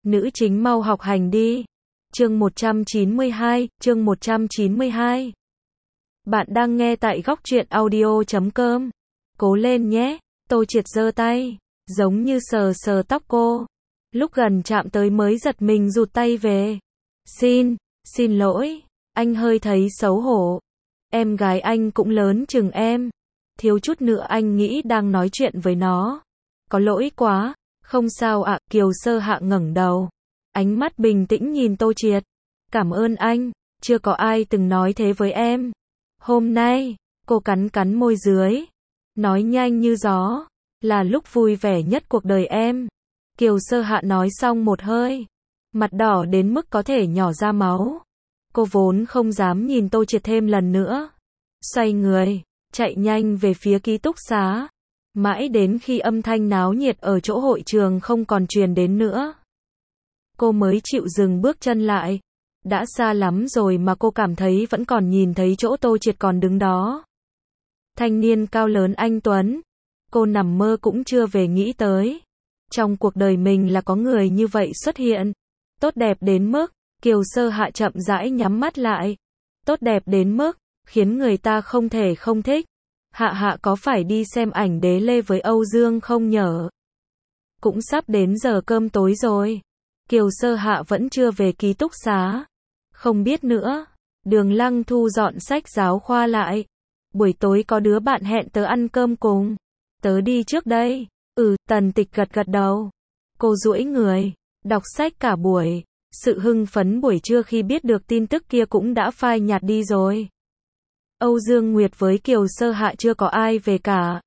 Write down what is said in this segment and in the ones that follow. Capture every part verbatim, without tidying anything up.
Nữ chính mau học hành đi. Chương một trăm chín mươi hai, chương một trăm chín mươi hai. Bạn đang nghe tại góc truyện audio chấm com. Cố lên nhé. Tô Triệt giơ tay, giống như sờ sờ tóc cô. Lúc gần chạm tới mới giật mình rụt tay về. Xin, xin lỗi. Anh hơi thấy xấu hổ. Em gái anh cũng lớn chừng em. Thiếu chút nữa anh nghĩ đang nói chuyện với nó. Có lỗi quá. Không sao ạ. Kiều Sơ Hạ ngẩng đầu. Ánh mắt bình tĩnh nhìn Tô Triệt. Cảm ơn anh. Chưa có ai từng nói thế với em. Hôm nay, cô cắn cắn môi dưới. Nói nhanh như gió. Là lúc vui vẻ nhất cuộc đời em. Kiều Sơ Hạ nói xong một hơi. Mặt đỏ đến mức có thể nhỏ ra máu. Cô vốn không dám nhìn Tô Triệt thêm lần nữa. Xoay người, chạy nhanh về phía ký túc xá. Mãi đến khi âm thanh náo nhiệt ở chỗ hội trường không còn truyền đến nữa. Cô mới chịu dừng bước chân lại. Đã xa lắm rồi mà cô cảm thấy vẫn còn nhìn thấy chỗ Tô Triệt còn đứng đó. Thanh niên cao lớn anh tuấn. Cô nằm mơ cũng chưa về nghĩ tới. Trong cuộc đời mình là có người như vậy xuất hiện. Tốt đẹp đến mức, Kiều Sơ Hạ chậm rãi nhắm mắt lại. Tốt đẹp đến mức, khiến người ta không thể không thích. Hạ Hạ có phải đi xem ảnh đế lê với Âu Dương không nhở? Cũng sắp đến giờ cơm tối rồi. Kiều Sơ Hạ vẫn chưa về ký túc xá. Không biết nữa. Đường Lăng thu dọn sách giáo khoa lại. Buổi tối có đứa bạn hẹn tớ ăn cơm cùng. Tớ đi trước đây. Ừ, Tần Tịch gật gật đầu. Cô duỗi người, đọc sách cả buổi. Sự hưng phấn buổi trưa khi biết được tin tức kia cũng đã phai nhạt đi rồi. Âu Dương Nguyệt với Kiều Sơ Hạ chưa có ai về cả.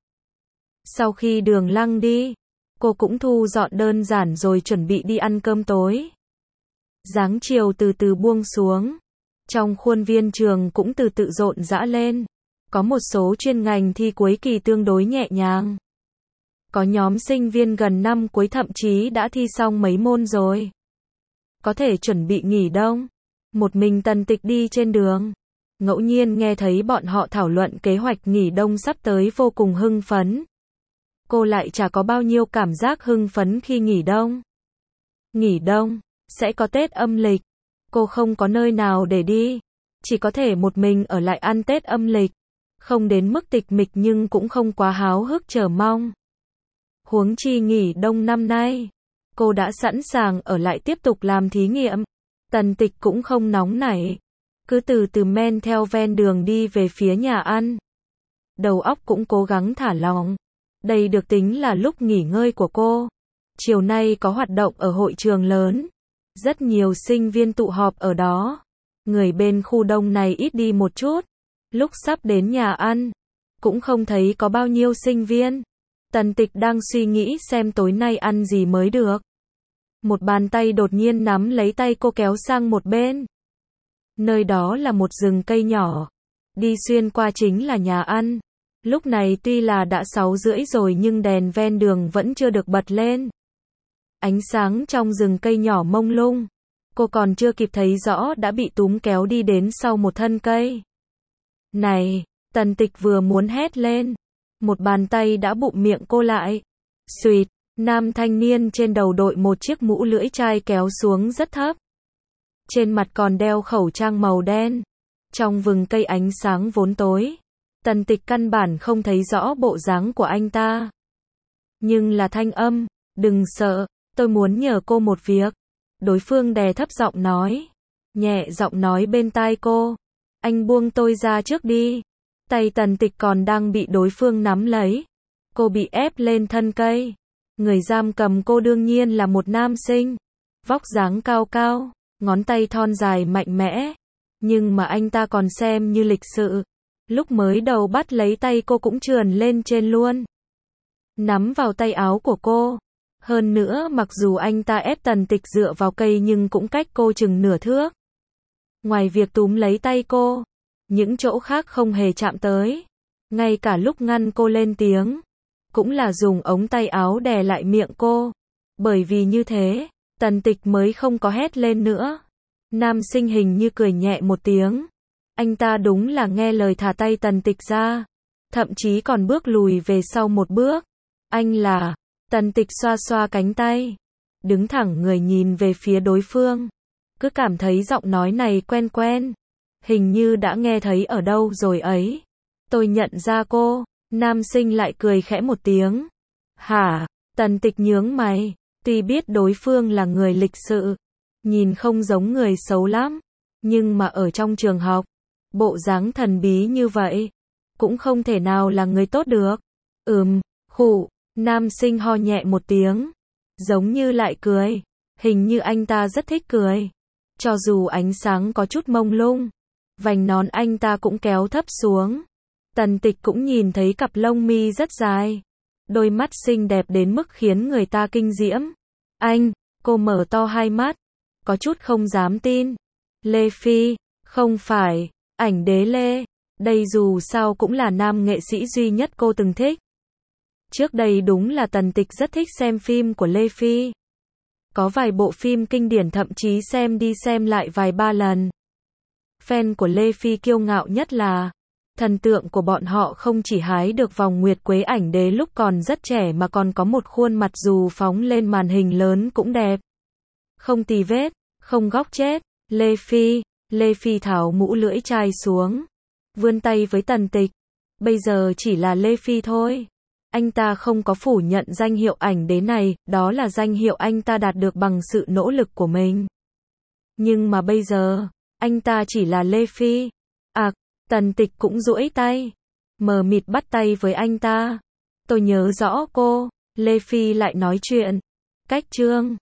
Sau khi Đường Lăng đi, cô cũng thu dọn đơn giản rồi chuẩn bị đi ăn cơm tối. Dáng chiều từ từ buông xuống. Trong khuôn viên trường cũng từ từ rộn rã lên. Có một số chuyên ngành thi cuối kỳ tương đối nhẹ nhàng. Có nhóm sinh viên gần năm cuối thậm chí đã thi xong mấy môn rồi. Có thể chuẩn bị nghỉ đông. Một mình Tần Tịch đi trên đường. Ngẫu nhiên nghe thấy bọn họ thảo luận kế hoạch nghỉ đông sắp tới vô cùng hưng phấn. Cô lại chả có bao nhiêu cảm giác hưng phấn khi nghỉ đông. Nghỉ đông, sẽ có Tết âm lịch. Cô không có nơi nào để đi. Chỉ có thể một mình ở lại ăn Tết âm lịch. Không đến mức tịch mịch nhưng cũng không quá háo hức chờ mong. Huống chi nghỉ đông năm nay. Cô đã sẵn sàng ở lại tiếp tục làm thí nghiệm. Tần Tịch cũng không nóng nảy. Cứ từ từ men theo ven đường đi về phía nhà ăn. Đầu óc cũng cố gắng thả lỏng. Đây được tính là lúc nghỉ ngơi của cô. Chiều nay có hoạt động ở hội trường lớn. Rất nhiều sinh viên tụ họp ở đó. Người bên khu đông này ít đi một chút. Lúc sắp đến nhà ăn, cũng không thấy có bao nhiêu sinh viên. Tần Tịch đang suy nghĩ xem tối nay ăn gì mới được. Một bàn tay đột nhiên nắm lấy tay cô kéo sang một bên. Nơi đó là một rừng cây nhỏ. Đi xuyên qua chính là nhà ăn. Lúc này tuy là đã sáu rưỡi rồi nhưng đèn ven đường vẫn chưa được bật lên. Ánh sáng trong rừng cây nhỏ mông lung. Cô còn chưa kịp thấy rõ đã bị túm kéo đi đến sau một thân cây. Này, Tần Tịch vừa muốn hét lên. Một bàn tay đã bụm miệng cô lại. Xuyệt, nam thanh niên trên đầu đội một chiếc mũ lưỡi chai kéo xuống rất thấp. Trên mặt còn đeo khẩu trang màu đen. Trong vừng cây ánh sáng vốn tối. Tần Tịch căn bản không thấy rõ bộ dáng của anh ta. Nhưng là thanh âm, đừng sợ, tôi muốn nhờ cô một việc. Đối phương đè thấp giọng nói. Nhẹ giọng nói bên tai cô. Anh buông tôi ra trước đi. Tay Tần Tịch còn đang bị đối phương nắm lấy. Cô bị ép lên thân cây. Người giam cầm cô đương nhiên là một nam sinh. Vóc dáng cao cao, ngón tay thon dài mạnh mẽ. Nhưng mà anh ta còn xem như lịch sự. Lúc mới đầu bắt lấy tay cô cũng trườn lên trên luôn. Nắm vào tay áo của cô. Hơn nữa mặc dù anh ta ép Tần Tịch dựa vào cây nhưng cũng cách cô chừng nửa thước. Ngoài việc túm lấy tay cô, những chỗ khác không hề chạm tới. Ngay cả lúc ngăn cô lên tiếng, cũng là dùng ống tay áo đè lại miệng cô. Bởi vì như thế, Tần Tịch mới không có hét lên nữa. Nam sinh hình như cười nhẹ một tiếng. Anh ta đúng là nghe lời thả tay Tần Tịch ra. Thậm chí còn bước lùi về sau một bước. Anh là, Tần Tịch xoa xoa cánh tay. đứng thẳng người nhìn về phía đối phương. Cứ cảm thấy giọng nói này quen quen. Hình như đã nghe thấy ở đâu rồi ấy. Tôi nhận ra cô. Nam sinh lại cười khẽ một tiếng. Hả? Tần Tịch nhướng mày. Tuy biết đối phương là người lịch sự, nhìn không giống người xấu lắm, nhưng mà ở trong trường học, bộ dáng thần bí như vậy, cũng không thể nào là người tốt được. Ừm, khụ, nam sinh ho nhẹ một tiếng, giống như lại cười, hình như anh ta rất thích cười. Cho dù ánh sáng có chút mông lung, vành nón anh ta cũng kéo thấp xuống. Tần Tịch cũng nhìn thấy cặp lông mi rất dài, đôi mắt xinh đẹp đến mức khiến người ta kinh diễm. Anh, cô mở to hai mắt, có chút không dám tin. Lê Phi, không phải, ảnh đế Lê, đây dù sao cũng là nam nghệ sĩ duy nhất cô từng thích. Trước đây đúng là Tần Tịch rất thích xem phim của Lê Phi. Có vài bộ phim kinh điển thậm chí xem đi xem lại vài ba lần. Fan của Lê Phi kiêu ngạo nhất là thần tượng của bọn họ không chỉ hái được vòng nguyệt quế ảnh đế lúc còn rất trẻ mà còn có một khuôn mặt dù phóng lên màn hình lớn cũng đẹp. Không tì vết, không góc chết. Lê Phi, Lê Phi tháo mũ lưỡi chai xuống, vươn tay với Tần Tịch. Bây giờ chỉ là Lê Phi thôi. Anh ta không có phủ nhận danh hiệu ảnh đế này, đó là danh hiệu anh ta đạt được bằng sự nỗ lực của mình. Nhưng mà bây giờ, anh ta chỉ là Lê Phi. À, Tần Tịch cũng duỗi tay, mờ mịt bắt tay với anh ta. Tôi nhớ rõ cô. Lê Phi lại nói chuyện. Cách Trương,